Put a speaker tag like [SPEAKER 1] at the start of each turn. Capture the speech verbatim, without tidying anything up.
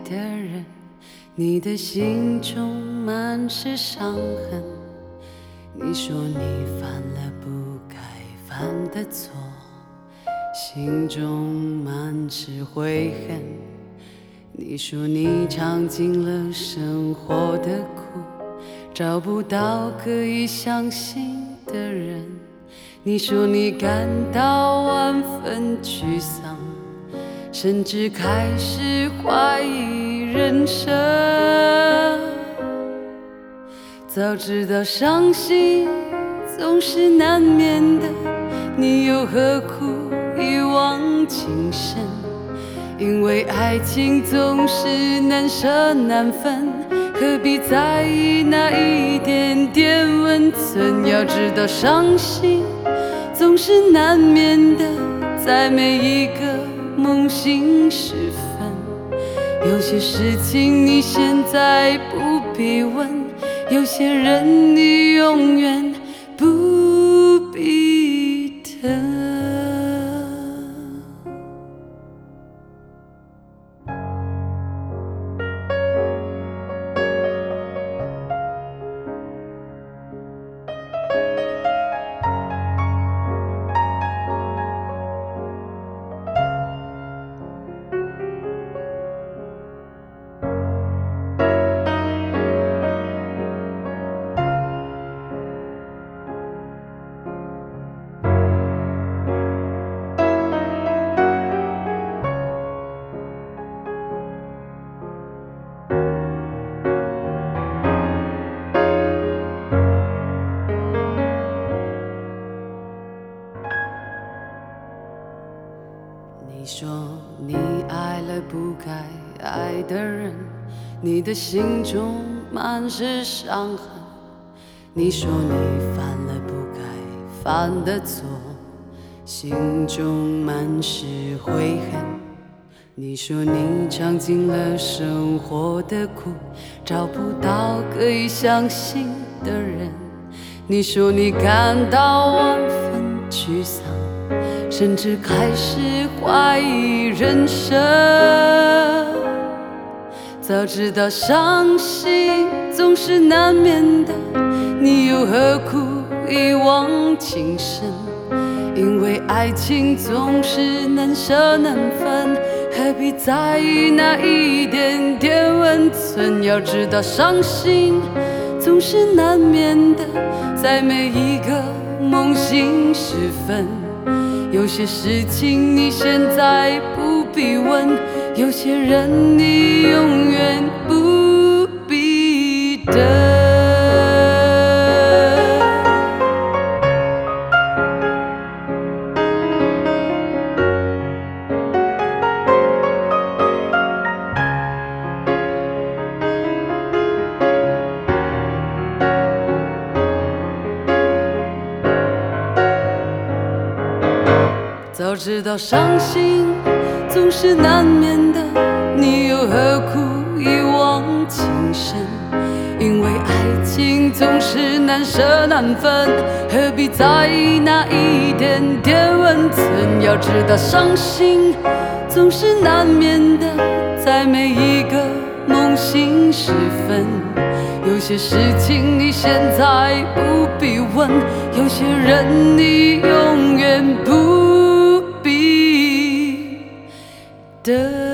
[SPEAKER 1] 的人，你的心中满是伤痕。你说你犯了不该犯的错，心中满是悔恨。你说你尝尽了生活的苦，找不到可以相信的人。你说你感到万分沮丧，甚至开始怀疑人生。早知道伤心总是难免的，你又何苦一往情深？因为爱情总是难舍难分，何必在意那一点点温存？要知道伤心总是难免的，在每一个梦醒时分。有些事情你现在不必问，有些人你永远不必等。你说你爱了不该爱的人，你的心中满是伤痕。你说你犯了不该犯的错，心中满是悔恨。你说你尝尽了生活的苦，找不到可以相信的人。你说你感到万分沮丧，甚至开始怀疑人生。早知道伤心总是难免的，你又何苦一往情深？因为爱情总是难舍难分，何必在意那一点点温存？要知道伤心总是难免的，在每一个梦醒时分。有些事情你现在不必问，有些人你永远不必等。早知道伤心总是难免的，你又何苦一往情深？因为爱情总是难舍难分，何必在意那一点点温存？要知道伤心总是难免的，在每一个梦醒时分。有些事情你现在不必问，有些人你永远不必等。